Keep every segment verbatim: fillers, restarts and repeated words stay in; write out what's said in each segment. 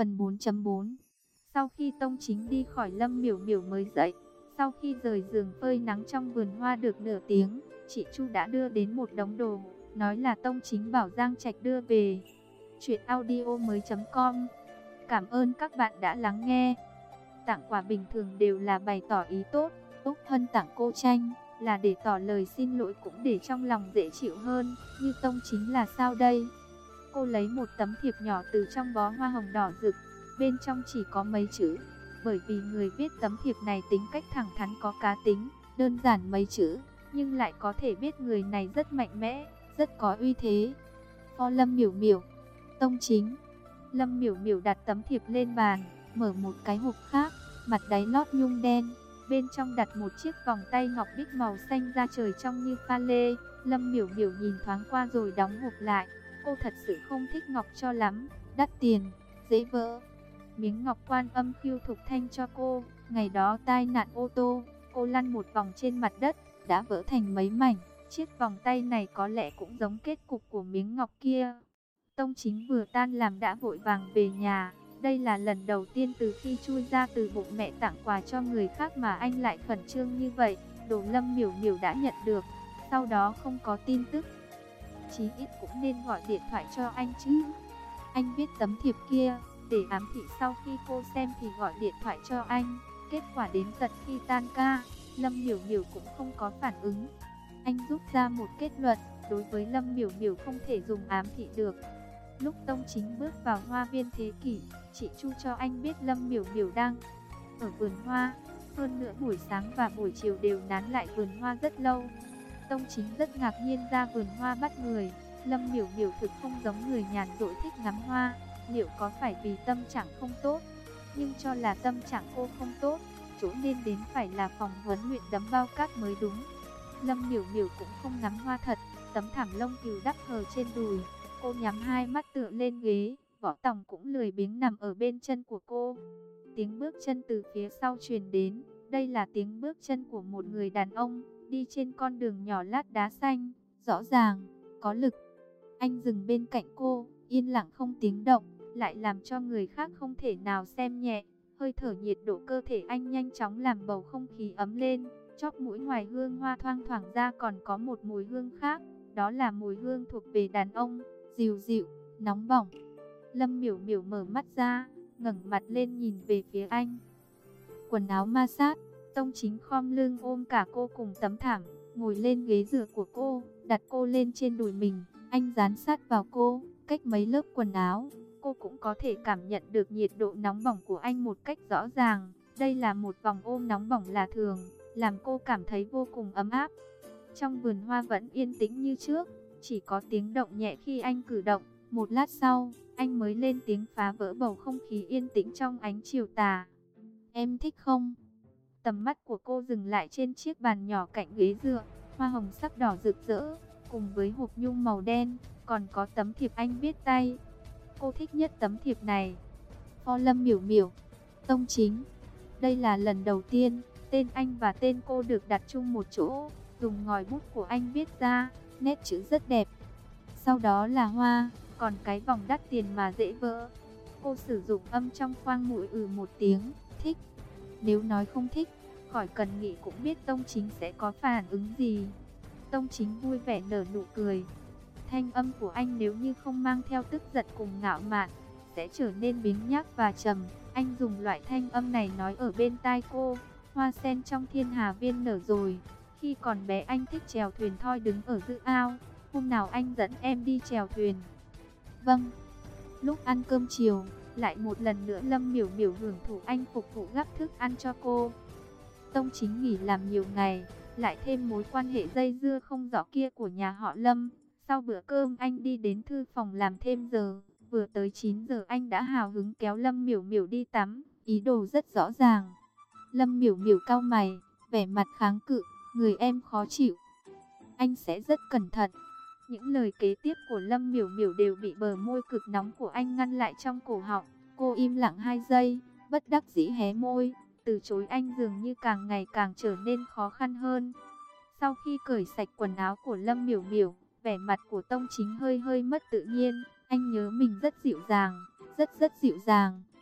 Phần bốn chấm bốn. Sau khi Tông Chính đi khỏi, Lâm Miểu Miểu mới dậy. Sau khi rời giường phơi nắng trong vườn hoa được nửa tiếng, chị Chu đã đưa đến một đống đồ, nói là Tông Chính bảo Giang Trạch đưa về. Truyện audio mới chấm com. Cảm ơn các bạn đã lắng nghe. Tặng quà bình thường đều là bày tỏ ý tốt, Úc Hân tặng cô tranh là để tỏ lời xin lỗi, cũng để trong lòng dễ chịu hơn. Như Tông Chính là sao đây? Cô lấy một tấm thiệp nhỏ từ trong bó hoa hồng đỏ rực, bên trong chỉ có mấy chữ. Bởi vì người viết tấm thiệp này tính cách thẳng thắn có cá tính, đơn giản mấy chữ, nhưng lại có thể biết người này rất mạnh mẽ, rất có uy thế. For Lâm Miểu Miểu, Tông Chính. Lâm Miểu Miểu đặt tấm thiệp lên bàn, mở một cái hộp khác, mặt đáy lót nhung đen, bên trong đặt một chiếc vòng tay ngọc bích màu xanh da trời trông như pha lê. Lâm Miểu Miểu nhìn thoáng qua rồi đóng hộp lại. Cô thật sự không thích ngọc cho lắm, đắt tiền, dễ vỡ. Miếng ngọc Quan Âm Khiêu Thục Thanh cho cô, ngày đó tai nạn ô tô, cô lăn một vòng trên mặt đất, đã vỡ thành mấy mảnh. Chiếc vòng tay này có lẽ cũng giống kết cục của miếng ngọc kia. Tông Chính vừa tan làm đã vội vàng về nhà. Đây là lần đầu tiên từ khi chui ra từ bụng mẹ tặng quà cho người khác mà anh lại khẩn trương như vậy. Đồ Lâm Miểu Miểu đã nhận được, sau đó không có tin tức. Chí ít cũng nên gọi điện thoại cho anh chứ. Anh viết tấm thiệp kia để ám thị sau khi cô xem thì gọi điện thoại cho anh. Kết quả đến tận khi tan ca, Lâm Miểu Miểu cũng không có phản ứng. Anh rút ra một kết luận, đối với Lâm Miểu Miểu không thể dùng ám thị được. Lúc Tông Chính bước vào hoa viên Thế Kỷ, chị Chu cho anh biết Lâm Miểu Miểu đang ở vườn hoa. Hơn nữa buổi sáng và buổi chiều đều nán lại vườn hoa rất lâu. Tông Chính rất ngạc nhiên ra vườn hoa bắt người. Lâm Miểu Miểu thực không giống người nhàn rỗi thích ngắm hoa. Liệu có phải vì tâm trạng không tốt? Nhưng cho là tâm trạng cô không tốt, chỗ nên đến phải là phòng huấn luyện đấm bao cát mới đúng. Lâm Miểu Miểu cũng không ngắm hoa thật. Tấm thảm lông cừu đắp hờ trên đùi, cô nhắm hai mắt tựa lên ghế. Võ Tòng cũng lười biếng nằm ở bên chân của cô. Tiếng bước chân từ phía sau truyền đến. Đây là tiếng bước chân của một người đàn ông đi trên con đường nhỏ lát đá xanh, rõ ràng, có lực. Anh dừng bên cạnh cô, yên lặng không tiếng động, lại làm cho người khác không thể nào xem nhẹ. Hơi thở nhiệt độ cơ thể anh nhanh chóng làm bầu không khí ấm lên. Chóp mũi ngoài hương hoa thoang thoảng ra còn có một mùi hương khác, đó là mùi hương thuộc về đàn ông, dịu dịu, nóng bỏng. Lâm Miểu Miểu mở mắt ra, ngẩng mặt lên nhìn về phía anh. Quần áo ma sát, Tông Chính khom lưng ôm cả cô cùng tấm thảm, ngồi lên ghế dựa của cô, đặt cô lên trên đùi mình. Anh dán sát vào cô, cách mấy lớp quần áo, cô cũng có thể cảm nhận được nhiệt độ nóng bỏng của anh một cách rõ ràng. Đây là một vòng ôm nóng bỏng là thường, làm cô cảm thấy vô cùng ấm áp. Trong vườn hoa vẫn yên tĩnh như trước, chỉ có tiếng động nhẹ khi anh cử động. Một lát sau, anh mới lên tiếng phá vỡ bầu không khí yên tĩnh trong ánh chiều tà. Em thích không? Tầm mắt của cô dừng lại trên chiếc bàn nhỏ cạnh ghế dựa, hoa hồng sắc đỏ rực rỡ, cùng với hộp nhung màu đen, còn có tấm thiệp anh viết tay. Cô thích nhất tấm thiệp này. For Lâm Miểu Miểu, Tông Chính. Đây là lần đầu tiên tên anh và tên cô được đặt chung một chỗ, dùng ngòi bút của anh viết ra, nét chữ rất đẹp. Sau đó là hoa, còn cái vòng đắt tiền mà dễ vỡ. Cô sử dụng âm trong khoang mũi ừ một tiếng, thích. Nếu nói không thích, khỏi cần nghĩ cũng biết Tông Chính sẽ có phản ứng gì. Tông Chính vui vẻ nở nụ cười. Thanh âm của anh nếu như không mang theo tức giận cùng ngạo mạn, sẽ trở nên biếng nhác và trầm. Anh dùng loại thanh âm này nói ở bên tai cô. Hoa sen trong thiên hà viên nở rồi. Khi còn bé anh thích chèo thuyền thoi đứng ở giữa ao. Hôm nào anh dẫn em đi chèo thuyền. Vâng. Lúc ăn cơm chiều, lại một lần nữa Lâm Miểu Miểu hưởng thụ anh phục vụ gắp thức ăn cho cô. Tông Chính nghỉ làm nhiều ngày, lại thêm mối quan hệ dây dưa không rõ kia của nhà họ Lâm. Sau bữa cơm anh đi đến thư phòng làm thêm giờ. Vừa tới chín giờ anh đã hào hứng kéo Lâm Miểu Miểu đi tắm, ý đồ rất rõ ràng. Lâm Miểu Miểu cau mày, vẻ mặt kháng cự, người em khó chịu. Anh sẽ rất cẩn thận. Những lời kế tiếp của Lâm Miểu Miểu đều bị bờ môi cực nóng của anh ngăn lại trong cổ họng. Cô im lặng hai giây, bất đắc dĩ hé môi, từ chối anh dường như càng ngày càng trở nên khó khăn hơn. Sau khi cởi sạch quần áo của Lâm Miểu Miểu, vẻ mặt của Tông Chính hơi hơi mất tự nhiên. Anh nhớ mình rất dịu dàng, rất rất dịu dàng,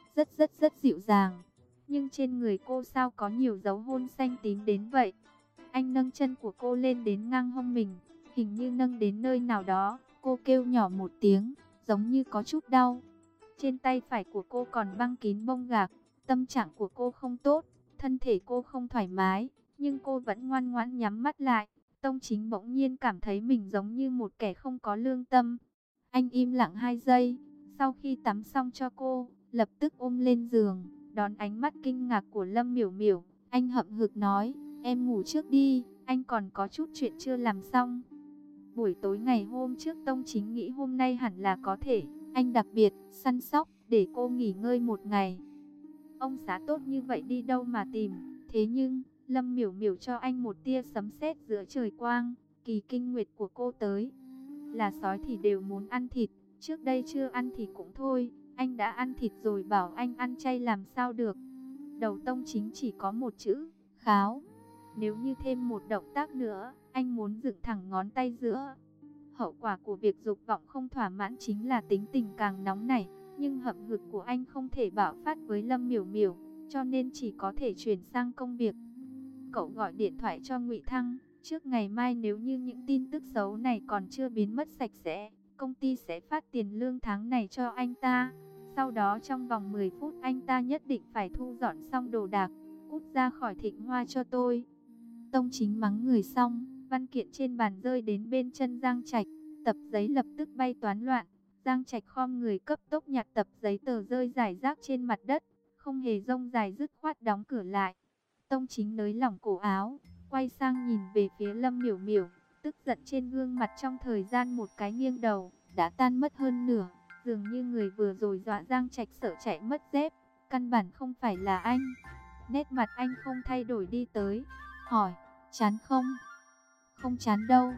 rất rất rất dịu dàng. Nhưng trên người cô sao có nhiều dấu hôn xanh tím đến vậy? Anh nâng chân của cô lên đến ngang hông mình, hình như nâng đến nơi nào đó. Cô kêu nhỏ một tiếng, giống như có chút đau. Trên tay phải của cô còn băng kín bông gạc. Tâm trạng của cô không tốt, thân thể cô không thoải mái, nhưng cô vẫn ngoan ngoãn nhắm mắt lại. Tông Chính bỗng nhiên cảm thấy mình giống như một kẻ không có lương tâm. Anh im lặng hai giây, sau khi tắm xong cho cô, lập tức ôm lên giường, đón ánh mắt kinh ngạc của Lâm Miểu Miểu. Anh hậm hực nói, em ngủ trước đi, anh còn có chút chuyện chưa làm xong. Buổi tối ngày hôm trước Tông Chính nghĩ hôm nay hẳn là có thể, anh đặc biệt săn sóc để cô nghỉ ngơi một ngày. Ông xã tốt như vậy đi đâu mà tìm, thế nhưng Lâm Miểu Miểu cho anh một tia sấm sét giữa trời quang. Kỳ kinh nguyệt của cô tới, là sói thì đều muốn ăn thịt, trước đây chưa ăn thì cũng thôi, anh đã ăn thịt rồi bảo anh ăn chay làm sao được. Đầu Tông Chính chỉ có một chữ, kháo. Nếu như thêm một động tác nữa, anh muốn dựng thẳng ngón tay giữa. Hậu quả của việc dục vọng không thỏa mãn chính là tính tình càng nóng nảy, nhưng hậm hực của anh không thể bạo phát với Lâm Miểu Miểu, cho nên chỉ có thể chuyển sang công việc. Cậu gọi điện thoại cho Ngụy Thăng, trước ngày mai nếu như những tin tức xấu này còn chưa biến mất sạch sẽ, công ty sẽ phát tiền lương tháng này cho anh ta. Sau đó trong vòng mười phút anh ta nhất định phải thu dọn xong đồ đạc, cút ra khỏi Thịnh Hoa cho tôi. Tông Chính mắng người xong, văn kiện trên bàn rơi đến bên chân Giang Trạch, tập giấy lập tức bay toán loạn. Giang Trạch khom người cấp tốc nhặt tập giấy tờ rơi rải rác trên mặt đất, không hề rông dài dứt khoát đóng cửa lại. Tông Chính nới lỏng cổ áo, quay sang nhìn về phía Lâm Miểu Miểu, tức giận trên gương mặt trong thời gian một cái nghiêng đầu, đã tan mất hơn nửa, dường như người vừa rồi dọa Giang Trạch sợ chạy mất dép, căn bản không phải là anh. Nét mặt anh không thay đổi đi tới, hỏi, chán không? Không chán đâu.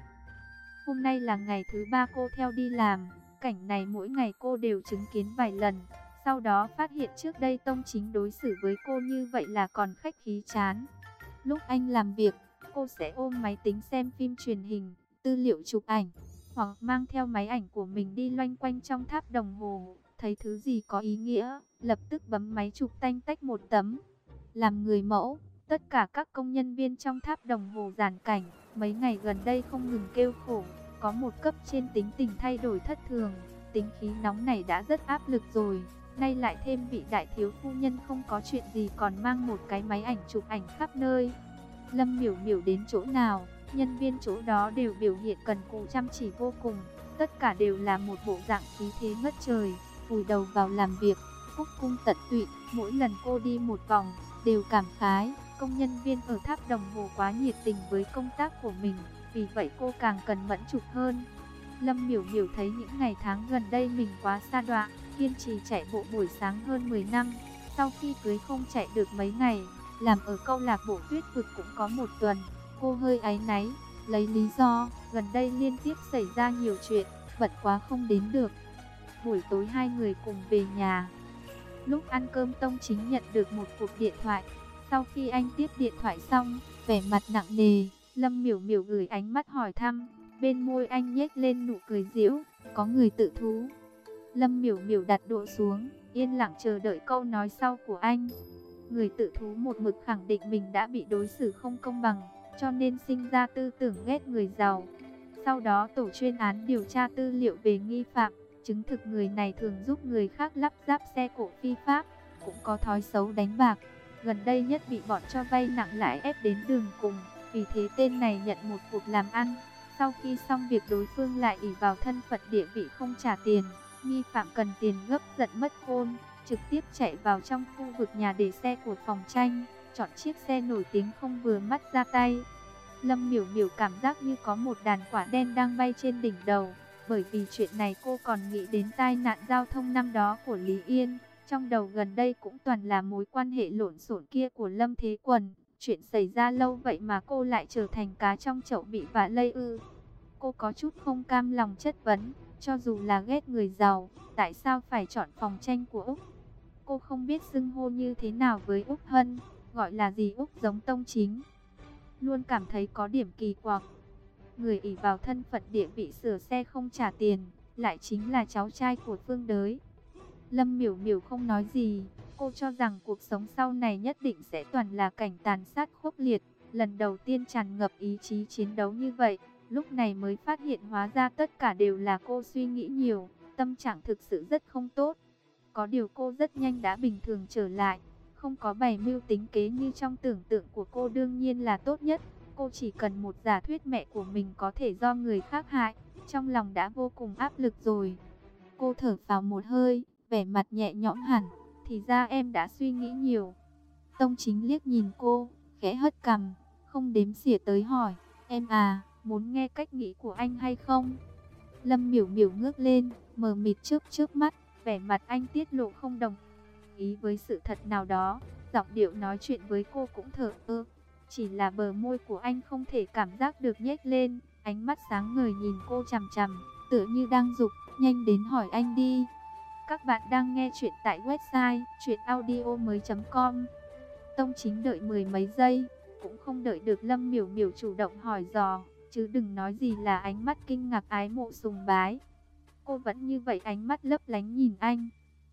Hôm nay là ngày thứ ba cô theo đi làm, cảnh này mỗi ngày cô đều chứng kiến vài lần. Sau đó phát hiện trước đây Tông Chính đối xử với cô như vậy là còn khách khí chán. Lúc anh làm việc, cô sẽ ôm máy tính xem phim truyền hình, tư liệu chụp ảnh, hoặc mang theo máy ảnh của mình đi loanh quanh trong tháp đồng hồ. Thấy thứ gì có ý nghĩa, lập tức bấm máy chụp tanh tách một tấm. Làm người mẫu, tất cả các công nhân viên trong tháp đồng hồ giàn cảnh, mấy ngày gần đây không ngừng kêu khổ. Có một cấp trên tính tình thay đổi thất thường, tính khí nóng này đã rất áp lực rồi. Nay lại thêm vị đại thiếu phu nhân không có chuyện gì còn mang một cái máy ảnh chụp ảnh khắp nơi. Lâm Miểu Miểu đến chỗ nào, nhân viên chỗ đó đều biểu hiện cần cù chăm chỉ vô cùng. Tất cả đều là một bộ dạng khí thế ngất trời, vùi đầu vào làm việc, phúc cung tận tụy. Mỗi lần cô đi một vòng, đều cảm khái, công nhân viên ở tháp đồng hồ quá nhiệt tình với công tác của mình, vì vậy cô càng cần mẫn chụp hơn. Lâm Miểu Miểu thấy những ngày tháng gần đây mình quá sa đọa, kiên trì chạy bộ buổi sáng hơn mười năm, sau khi cưới không chạy được mấy ngày, làm ở câu lạc bộ tuyết vực cũng có một tuần, cô hơi áy náy, lấy lý do gần đây liên tiếp xảy ra nhiều chuyện, bận quá không đến được. Buổi tối hai người cùng về nhà. Lúc ăn cơm Tông Chính nhận được một cuộc điện thoại. Sau khi anh tiếp điện thoại xong, vẻ mặt nặng nề, Lâm Miểu Miểu gửi ánh mắt hỏi thăm, bên môi anh nhếch lên nụ cười giễu, có người tự thú. Lâm Miểu Miểu đặt đũa xuống, yên lặng chờ đợi câu nói sau của anh. Người tự thú một mực khẳng định mình đã bị đối xử không công bằng, cho nên sinh ra tư tưởng ghét người giàu. Sau đó tổ chuyên án điều tra tư liệu về nghi phạm, chứng thực người này thường giúp người khác lắp ráp xe cộ phi pháp, cũng có thói xấu đánh bạc. Gần đây nhất bị bọn cho vay nặng lãi ép đến đường cùng, vì thế tên này nhận một cuộc làm ăn. Sau khi xong việc đối phương lại ỷ vào thân phận địa vị không trả tiền, nghi phạm cần tiền gấp giận mất khôn, trực tiếp chạy vào trong khu vực nhà để xe của phòng tranh, chọn chiếc xe nổi tiếng không vừa mắt ra tay. Lâm Miểu Miểu cảm giác như có một đàn quả đen đang bay trên đỉnh đầu, bởi vì chuyện này cô còn nghĩ đến tai nạn giao thông năm đó của Lý Yên. Trong đầu gần đây cũng toàn là mối quan hệ lộn xộn kia của Lâm Thế Quần. Chuyện xảy ra lâu vậy mà cô lại trở thành cá trong chậu bị vạ lây ư? Cô có chút không cam lòng chất vấn, cho dù là ghét người giàu, tại sao phải chọn phòng tranh của Úc? Cô không biết xưng hô như thế nào với Úc Hân, gọi là gì Úc giống Tông Chính. Luôn cảm thấy có điểm kỳ quặc. Người ỷ vào thân phận địa vị sửa xe không trả tiền, lại chính là cháu trai của Phương Đới. Lâm Miểu Miểu không nói gì, Cô cho rằng cuộc sống sau này nhất định sẽ toàn là cảnh tàn sát khốc liệt. Lần đầu tiên tràn ngập ý chí chiến đấu như vậy, lúc này mới phát hiện hóa ra tất cả đều là cô suy nghĩ nhiều, tâm trạng thực sự rất không tốt. Có điều cô rất nhanh đã bình thường trở lại, không có bày mưu tính kế như trong tưởng tượng của cô, đương nhiên là tốt nhất. Cô chỉ cần một giả thuyết mẹ của mình có thể do người khác hại, trong lòng đã vô cùng áp lực rồi. Cô thở phào một hơi, vẻ mặt nhẹ nhõm hẳn, thì ra em đã suy nghĩ nhiều. Tông Chính liếc nhìn cô, khẽ hất cằm, không đếm xỉa tới hỏi, em à, muốn nghe cách nghĩ của anh hay không? Lâm Miểu Miểu ngước lên, mờ mịt chớp chớp mắt, vẻ mặt anh tiết lộ không đồng ý với sự thật nào đó, giọng điệu nói chuyện với cô cũng thờ ơ. Chỉ là bờ môi của anh không thể cảm giác được nhếch lên, ánh mắt sáng ngời nhìn cô chằm chằm, tựa như đang giục, nhanh đến hỏi anh đi. Các bạn đang nghe chuyện tại website truyện audio mới chấm com. Tông Chính đợi mười mấy giây, cũng không đợi được Lâm Miểu Miểu chủ động hỏi dò, chứ đừng nói gì là ánh mắt kinh ngạc ái mộ sùng bái. Cô vẫn như vậy, ánh mắt lấp lánh nhìn anh,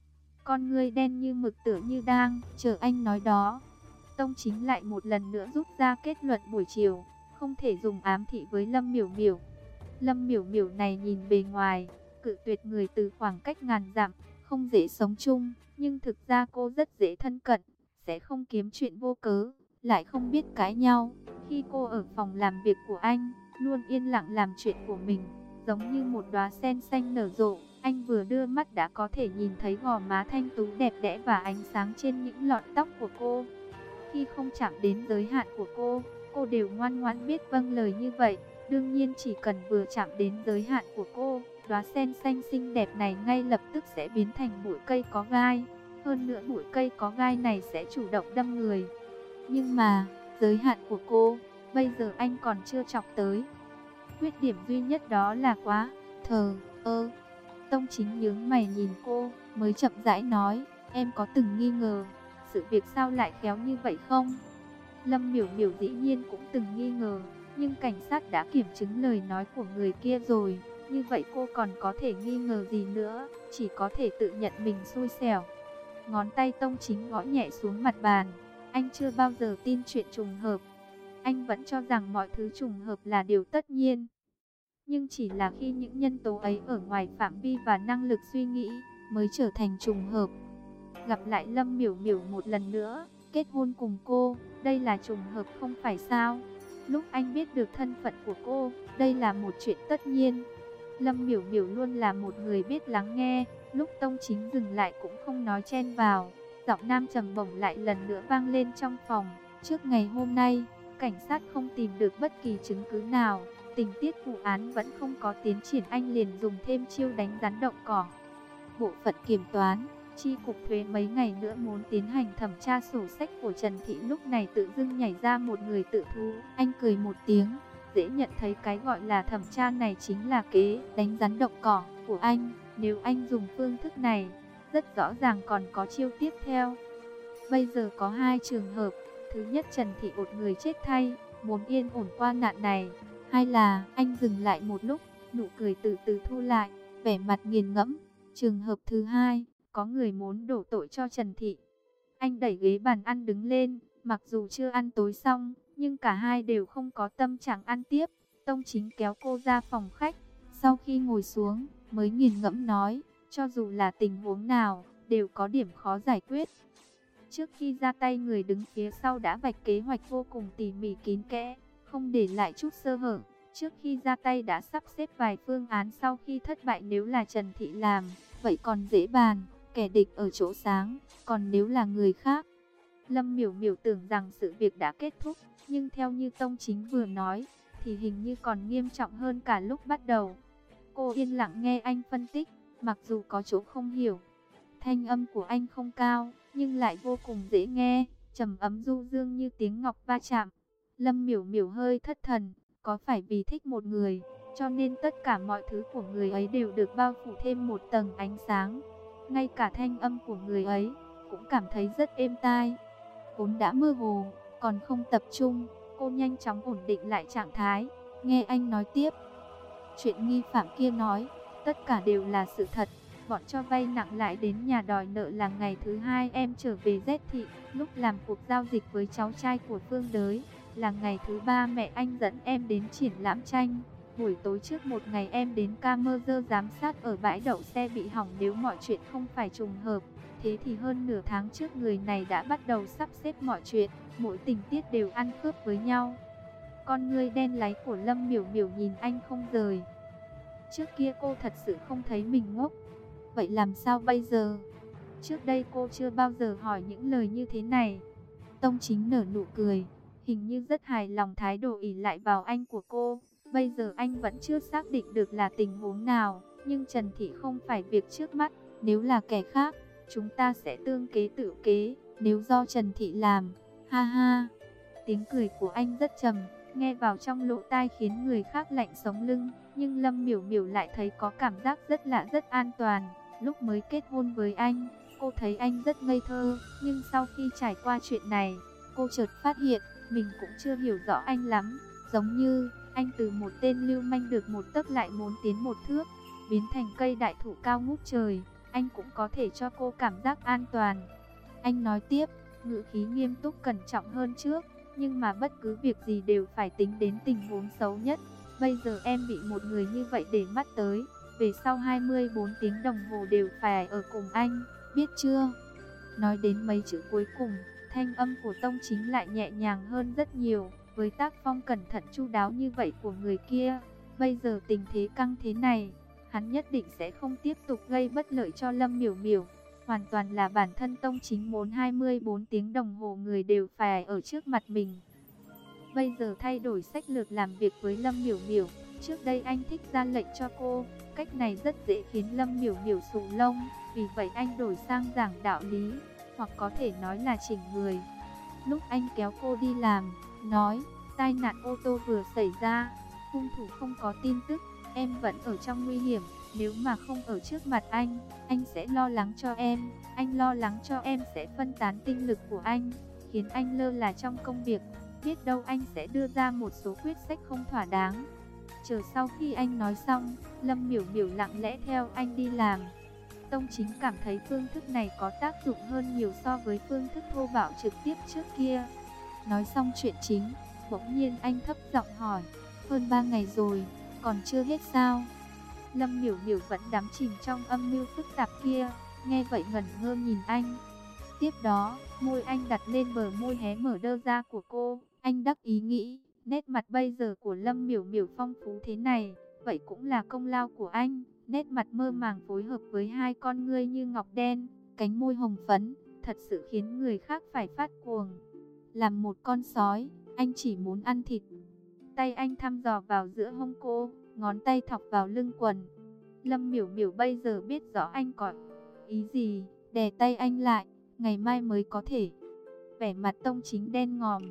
con ngươi đen như mực, tựa như đang chờ anh nói đó. Tông Chính lại một lần nữa rút ra kết luận buổi chiều, không thể dùng ám thị với Lâm Miểu Miểu. Lâm Miểu Miểu này nhìn bề ngoài, cự tuyệt người từ khoảng cách ngàn dặm, không dễ sống chung, nhưng thực ra cô rất dễ thân cận, sẽ không kiếm chuyện vô cớ, lại không biết cãi nhau. Khi cô ở phòng làm việc của anh, luôn yên lặng làm chuyện của mình, giống như một đóa sen xanh nở rộ. Anh vừa đưa mắt đã có thể nhìn thấy gò má thanh tú đẹp đẽ và ánh sáng trên những lọn tóc của cô. Khi không chạm đến giới hạn của cô, cô đều ngoan ngoãn biết vâng lời như vậy. Đương nhiên chỉ cần vừa chạm đến giới hạn của cô, đóa sen xanh xinh đẹp này ngay lập tức sẽ biến thành bụi cây có gai. Hơn nữa bụi cây có gai này sẽ chủ động đâm người. Nhưng mà, giới hạn của cô, bây giờ anh còn chưa chọc tới. Khuyết điểm duy nhất đó là quá thờ ơ. Tông Chính nhướng mày nhìn cô, mới chậm rãi nói, em có từng nghi ngờ, sự việc sao lại khéo như vậy không? Lâm Miểu Miểu dĩ nhiên cũng từng nghi ngờ, nhưng cảnh sát đã kiểm chứng lời nói của người kia rồi, như vậy cô còn có thể nghi ngờ gì nữa, chỉ có thể tự nhận mình xui xẻo. Ngón tay Tông Chính gõ nhẹ xuống mặt bàn, anh chưa bao giờ tin chuyện trùng hợp. Anh vẫn cho rằng mọi thứ trùng hợp là điều tất nhiên. Nhưng chỉ là khi những nhân tố ấy ở ngoài phạm vi và năng lực suy nghĩ mới trở thành trùng hợp. Gặp lại Lâm Miểu Miểu một lần nữa, kết hôn cùng cô, đây là trùng hợp không phải sao? Lúc anh biết được thân phận của cô, đây là một chuyện tất nhiên. Lâm Miểu Miểu luôn là một người biết lắng nghe, lúc Tông Chính dừng lại cũng không nói chen vào. Giọng nam trầm bổng lại lần nữa vang lên trong phòng. Trước ngày hôm nay, cảnh sát không tìm được bất kỳ chứng cứ nào, tình tiết vụ án vẫn không có tiến triển, anh liền dùng thêm chiêu đánh rắn động cỏ. Bộ phận kiểm toán, chi cục thuế mấy ngày nữa muốn tiến hành thẩm tra sổ sách của Trần Thị, lúc này tự dưng nhảy ra một người tự thú. Anh cười một tiếng, dễ nhận thấy cái gọi là thẩm tra này chính là kế đánh rắn động cỏ của anh. Nếu anh dùng phương thức này, rất rõ ràng còn có chiêu tiếp theo. Bây giờ có hai trường hợp, thứ nhất Trần Thị một người chết thay, muốn yên ổn qua nạn này. Hai là, anh dừng lại một lúc, nụ cười từ từ thu lại, vẻ mặt nghiền ngẫm. Trường hợp thứ hai, có người muốn đổ tội cho Trần Thị. Anh đẩy ghế bàn ăn đứng lên, mặc dù chưa ăn tối xong, nhưng cả hai đều không có tâm trạng ăn tiếp. Tông Chính kéo cô ra phòng khách, sau khi ngồi xuống, mới nghiền ngẫm nói, cho dù là tình huống nào, đều có điểm khó giải quyết. Trước khi ra tay, người đứng phía sau đã vạch kế hoạch vô cùng tỉ mỉ kín kẽ, không để lại chút sơ hở. Trước khi ra tay đã sắp xếp vài phương án, sau khi thất bại nếu là Trần Thị làm, vậy còn dễ bàn, kẻ địch ở chỗ sáng, còn nếu là người khác. Lâm Miểu Miểu tưởng rằng sự việc đã kết thúc, nhưng theo như Tông Chính vừa nói, thì hình như còn nghiêm trọng hơn cả lúc bắt đầu. Cô yên lặng nghe anh phân tích, mặc dù có chỗ không hiểu. Thanh âm của anh không cao, nhưng lại vô cùng dễ nghe, trầm ấm du dương như tiếng ngọc va chạm. Lâm Miểu Miểu hơi thất thần, có phải vì thích một người, cho nên tất cả mọi thứ của người ấy đều được bao phủ thêm một tầng ánh sáng. Ngay cả thanh âm của người ấy, cũng cảm thấy rất êm tai. Vốn đã mơ hồ, còn không tập trung, cô nhanh chóng ổn định lại trạng thái, nghe anh nói tiếp. Chuyện nghi phạm kia nói, tất cả đều là sự thật. bọn cho vay nặng lãi đến nhà đòi nợ là ngày thứ hai em trở về Z thị, lúc làm cuộc giao dịch với cháu trai của Phương Đới, là ngày thứ ba mẹ anh dẫn em đến triển lãm tranh. Buổi tối trước một ngày em đến camera giám sát ở bãi đậu xe bị hỏng, nếu mọi chuyện không phải trùng hợp. Thế thì hơn nửa tháng trước người này đã bắt đầu sắp xếp mọi chuyện, mỗi tình tiết đều ăn khớp với nhau. Con ngươi đen láy của Lâm Miểu Miểu nhìn anh không rời. Trước kia cô thật sự không thấy mình ngốc. Vậy làm sao bây giờ? Trước đây cô chưa bao giờ hỏi những lời như thế này. Tông Chính nở nụ cười, hình như rất hài lòng thái độ ỷ lại vào anh của cô. Bây giờ anh vẫn chưa xác định được là tình huống nào, nhưng Trần Thị không phải việc trước mắt. Nếu là kẻ khác, chúng ta sẽ tương kế tự kế. Nếu do Trần Thị làm, ha ha. Tiếng cười của anh rất trầm, nghe vào trong lỗ tai khiến người khác lạnh sống lưng. Nhưng Lâm Miểu Miểu lại thấy có cảm giác rất lạ, rất an toàn. Lúc mới kết hôn với anh, cô thấy anh rất ngây thơ. Nhưng sau khi trải qua chuyện này, cô chợt phát hiện mình cũng chưa hiểu rõ anh lắm. Giống như anh từ một tên lưu manh được một tấc lại muốn tiến một thước, biến thành cây đại thụ cao ngút trời. Anh cũng có thể cho cô cảm giác an toàn. Anh nói tiếp, ngữ khí nghiêm túc cẩn trọng hơn trước. Nhưng mà bất cứ việc gì đều phải tính đến tình huống xấu nhất. Bây giờ em bị một người như vậy để mắt tới, về sau hai mươi bốn tiếng đồng hồ đều phải ở cùng anh, biết chưa? Nói đến mấy chữ cuối cùng, thanh âm của Tông Chính lại nhẹ nhàng hơn rất nhiều. Với tác phong cẩn thận chu đáo như vậy của người kia, bây giờ tình thế căng thế này, hắn nhất định sẽ không tiếp tục gây bất lợi cho Lâm Miểu Miểu. Hoàn toàn là bản thân Tông Chính muốn hai mươi bốn tiếng đồng hồ người đều phải ở trước mặt mình. Bây giờ thay đổi sách lược làm việc với Lâm Miểu Miểu. Trước đây anh thích ra lệnh cho cô, cách này rất dễ khiến Lâm Miểu Miểu xù lông. Vì vậy anh đổi sang giảng đạo lý, hoặc có thể nói là chỉnh người. Lúc anh kéo cô đi làm, nói tai nạn ô tô vừa xảy ra, hung thủ không có tin tức, em vẫn ở trong nguy hiểm. Nếu mà không ở trước mặt anh, anh sẽ lo lắng cho em. Anh lo lắng cho em sẽ phân tán tinh lực của anh, khiến anh lơ là trong công việc. Biết đâu anh sẽ đưa ra một số quyết sách không thỏa đáng. Chờ sau khi anh nói xong, Lâm Miểu Miểu lặng lẽ theo anh đi làm. Tông Chính cảm thấy phương thức này có tác dụng hơn nhiều so với phương thức thô bạo trực tiếp trước kia. Nói xong chuyện chính, bỗng nhiên anh thấp giọng hỏi, hơn ba ngày rồi, còn chưa hết sao? Lâm Miểu Miểu vẫn đắm chìm trong âm mưu phức tạp kia, nghe vậy ngẩn ngơ nhìn anh. Tiếp đó, môi anh đặt lên bờ môi hé mở đơ ra của cô. Anh đắc ý nghĩ, nét mặt bây giờ của Lâm Miểu Miểu phong phú thế này, vậy cũng là công lao của anh. Nét mặt mơ màng phối hợp với hai con ngươi như ngọc đen, cánh môi hồng phấn, thật sự khiến người khác phải phát cuồng. Làm một con sói, anh chỉ muốn ăn thịt. Tay anh thăm dò vào giữa hông cô, ngón tay thọc vào lưng quần. Lâm Miểu Miểu bây giờ biết rõ anh có ý gì, đè tay anh lại, ngày mai mới có thể. Vẻ mặt Tông Chính đen ngòm.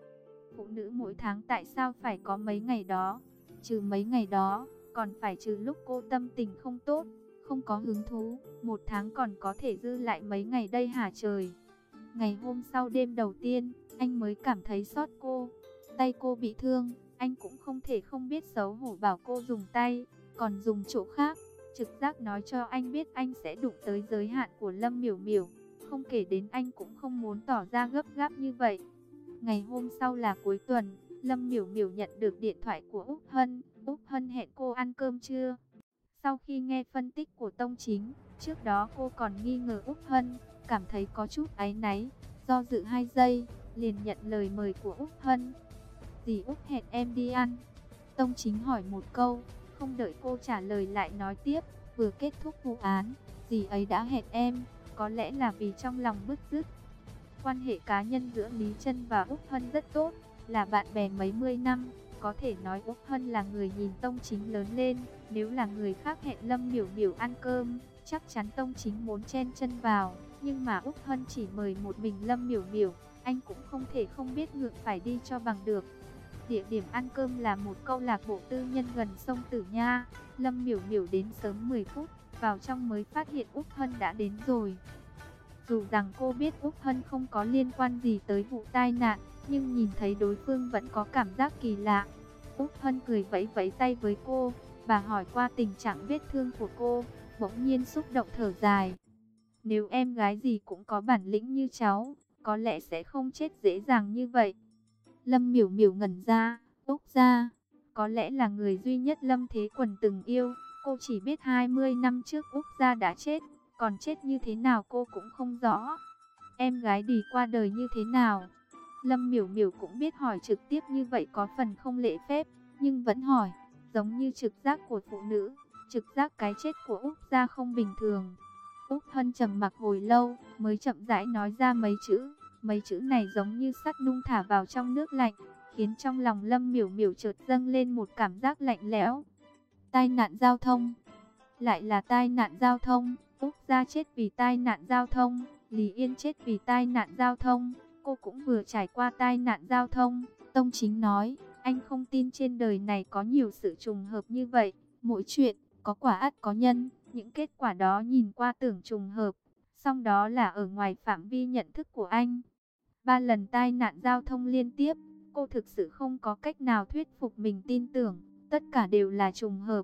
Phụ nữ mỗi tháng tại sao phải có mấy ngày đó? Trừ mấy ngày đó, còn phải trừ lúc cô tâm tình không tốt, không có hứng thú. Một tháng còn có thể dư lại mấy ngày đây hả trời? Ngày hôm sau đêm đầu tiên, anh mới cảm thấy xót cô. Tay cô bị thương, anh cũng không thể không biết xấu hổ bảo cô dùng tay, còn dùng chỗ khác. Trực giác nói cho anh biết anh sẽ đụng tới giới hạn của Lâm Miểu Miểu. Không kể đến anh cũng không muốn tỏ ra gấp gáp như vậy. Ngày hôm sau là cuối tuần, Lâm Miểu Miểu nhận được điện thoại của Úc Hân. Úc Hân hẹn cô ăn cơm trưa. Sau khi nghe phân tích của Tông Chính, trước đó cô còn nghi ngờ Úc Hân, cảm thấy có chút áy náy, do dự hai giây, liền nhận lời mời của Úc Hân. Dì Úc hẹn em đi ăn. Tông Chính hỏi một câu, không đợi cô trả lời lại nói tiếp, vừa kết thúc vụ án, dì ấy đã hẹn em, có lẽ là vì trong lòng bứt rứt. Quan hệ cá nhân giữa Lý Trân và Úc Hân rất tốt, là bạn bè mấy mươi năm. Có thể nói Úc Hân là người nhìn Tông Chính lớn lên. Nếu là người khác hẹn Lâm Miểu Miểu ăn cơm, chắc chắn Tông Chính muốn chen chân vào. Nhưng mà Úc Hân chỉ mời một mình Lâm Miểu Miểu, anh cũng không thể không biết ngượng phải đi cho bằng được. Địa điểm ăn cơm là một câu lạc bộ tư nhân gần sông Tử Nha. Lâm Miểu Miểu đến sớm mười phút, vào trong mới phát hiện Úc Hân đã đến rồi. Dù rằng cô biết Úc Hân không có liên quan gì tới vụ tai nạn, nhưng nhìn thấy đối phương vẫn có cảm giác kỳ lạ. Úc Hân cười vẫy vẫy tay với cô, bà hỏi qua tình trạng vết thương của cô. bỗng nhiên xúc động thở dài. Nếu em gái gì cũng có bản lĩnh như cháu, có lẽ sẽ không chết dễ dàng như vậy. Lâm Miểu Miểu ngẩn ra, Úc gia, có lẽ là người duy nhất Lâm Thế Quần từng yêu. Cô chỉ biết hai mươi năm trước Úc gia đã chết, còn chết như thế nào cô cũng không rõ. Em gái Đì qua đời như thế nào? Lâm Miểu Miểu cũng biết hỏi trực tiếp như vậy có phần không lễ phép, nhưng vẫn hỏi, giống như trực giác của phụ nữ, trực giác cái chết của Úc gia không bình thường. Úc Hân trầm mặc hồi lâu, mới chậm rãi nói ra mấy chữ, mấy chữ này giống như sắt nung thả vào trong nước lạnh, khiến trong lòng Lâm Miểu Miểu chợt dâng lên một cảm giác lạnh lẽo. Tai nạn giao thông, lại là tai nạn giao thông, Úc gia chết vì tai nạn giao thông, Lý Yên chết vì tai nạn giao thông, cô cũng vừa trải qua tai nạn giao thông. Tông Chính nói, anh không tin trên đời này có nhiều sự trùng hợp như vậy, mỗi chuyện có quả ắt có nhân, những kết quả đó nhìn qua tưởng trùng hợp, song đó là ở ngoài phạm vi nhận thức của anh. Ba lần tai nạn giao thông liên tiếp, cô thực sự không có cách nào thuyết phục mình tin tưởng, tất cả đều là trùng hợp.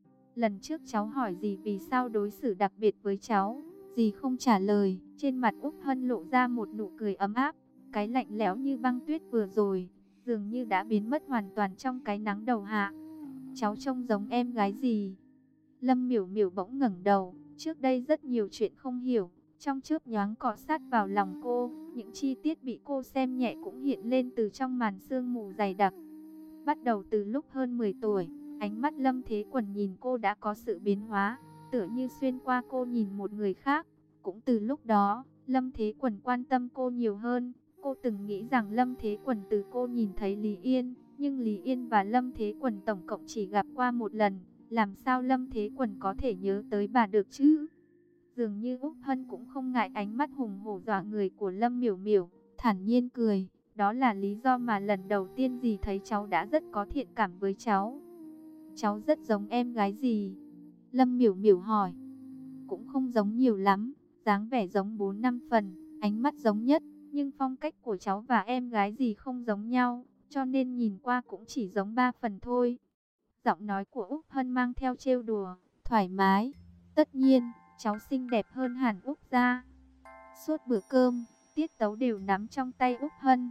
Lần trước cháu hỏi dì vì sao đối xử đặc biệt với cháu, dì không trả lời, trên mặt Úc Hân lộ ra một nụ cười ấm áp, cái lạnh lẽo như băng tuyết vừa rồi, dường như đã biến mất hoàn toàn trong cái nắng đầu hạ. Cháu trông giống em gái gì? Lâm Miểu Miểu bỗng ngẩng đầu, trước đây rất nhiều chuyện không hiểu, trong chớp nhoáng cọ sát vào lòng cô, những chi tiết bị cô xem nhẹ cũng hiện lên từ trong màn sương mù dày đặc. Bắt đầu từ lúc hơn mười tuổi, ánh mắt Lâm Thế Quần nhìn cô đã có sự biến hóa, tựa như xuyên qua cô nhìn một người khác. Cũng từ lúc đó, Lâm Thế Quần quan tâm cô nhiều hơn. Cô từng nghĩ rằng Lâm Thế Quần từ cô nhìn thấy Lý Yên, nhưng Lý Yên và Lâm Thế Quần tổng cộng chỉ gặp qua một lần. Làm sao Lâm Thế Quần có thể nhớ tới bà được chứ? Dường như Úc Hân cũng không ngại ánh mắt hùng hổ dọa người của Lâm Miểu Miểu, thản nhiên cười. Đó là lý do mà lần đầu tiên dì thấy cháu đã rất có thiện cảm với cháu. Cháu rất giống em gái dì. Lâm Miểu Miểu hỏi. Cũng không giống nhiều lắm, dáng vẻ giống bốn năm phần, ánh mắt giống nhất, nhưng phong cách của cháu và em gái dì không giống nhau, cho nên nhìn qua cũng chỉ giống ba phần thôi. Giọng nói của Úc Hân mang theo trêu đùa, thoải mái. Tất nhiên, cháu xinh đẹp hơn hẳn Úc gia. Suốt bữa cơm, tiết tấu đều nắm trong tay Úc Hân.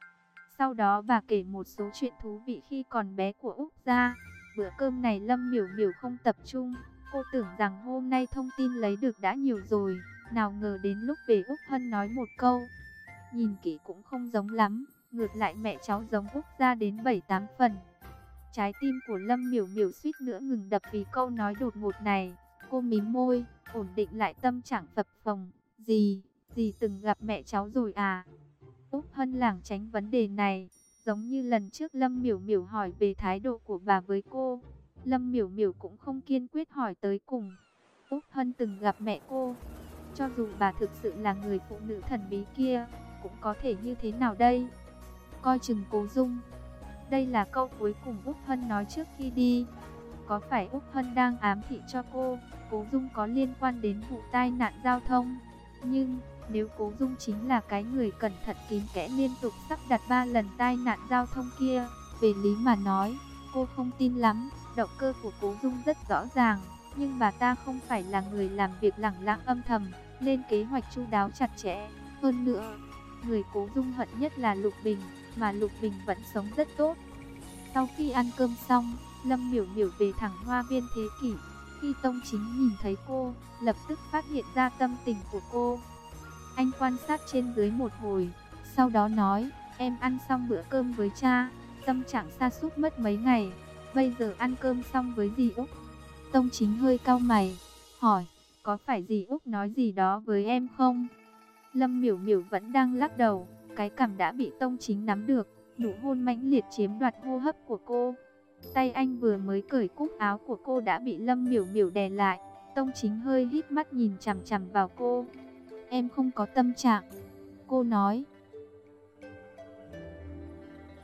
Sau đó bà kể một số chuyện thú vị khi còn bé của Úc gia. Bữa cơm này Lâm Miểu Miểu không tập trung. Cô tưởng rằng hôm nay thông tin lấy được đã nhiều rồi. Nào ngờ đến lúc về Úc Hân nói một câu. Nhìn kỹ cũng không giống lắm. Ngược lại mẹ cháu giống Úc gia đến bảy tám phần. Trái tim của Lâm Miểu Miểu suýt nữa ngừng đập vì câu nói đột ngột này. Cô mím môi, ổn định lại tâm trạng phập phồng. Dì, dì từng gặp mẹ cháu rồi à? Úc Hân lảng tránh vấn đề này, giống như lần trước Lâm Miểu Miểu hỏi về thái độ của bà với cô. Lâm Miểu Miểu cũng không kiên quyết hỏi tới cùng. Úc Hân từng gặp mẹ cô. Cho dù bà thực sự là người phụ nữ thần bí kia, cũng có thể như thế nào đây? Coi chừng Cố Dung. Đây là câu cuối cùng Úc Hân nói trước khi đi. Có phải Úc Hân đang ám thị cho cô, Cố Dung có liên quan đến vụ tai nạn giao thông? Nhưng nếu Cố Dung chính là cái người cẩn thận kín kẽ liên tục sắp đặt ba lần tai nạn giao thông kia, về lý mà nói, cô không tin lắm. Động cơ của Cố Dung rất rõ ràng, nhưng bà ta không phải là người làm việc lẳng lặng âm thầm, lên kế hoạch chu đáo chặt chẽ. Hơn nữa, người Cố Dung hận nhất là Lục Bình, mà Lục Bình vẫn sống rất tốt. Sau khi ăn cơm xong, Lâm Miểu Miểu về thẳng Hoa Viên Thế Kỷ. Khi Tông Chính nhìn thấy cô, lập tức phát hiện ra tâm tình của cô. Anh quan sát trên dưới một hồi, sau đó nói, em ăn xong bữa cơm với cha, tâm trạng sa sút mất mấy ngày, bây giờ ăn cơm xong với dì Úc. Tông Chính hơi cau mày, hỏi, có phải dì Úc nói gì đó với em không? Lâm Miểu Miểu vẫn đang lắc đầu, cái cằm đã bị Tông Chính nắm được, nụ hôn mãnh liệt chiếm đoạt hô hấp của cô. Tay anh vừa mới cởi cúc áo của cô đã bị Lâm Miểu Miểu đè lại. Tông Chính hơi híp mắt nhìn chằm chằm vào cô. Em không có tâm trạng. Cô nói,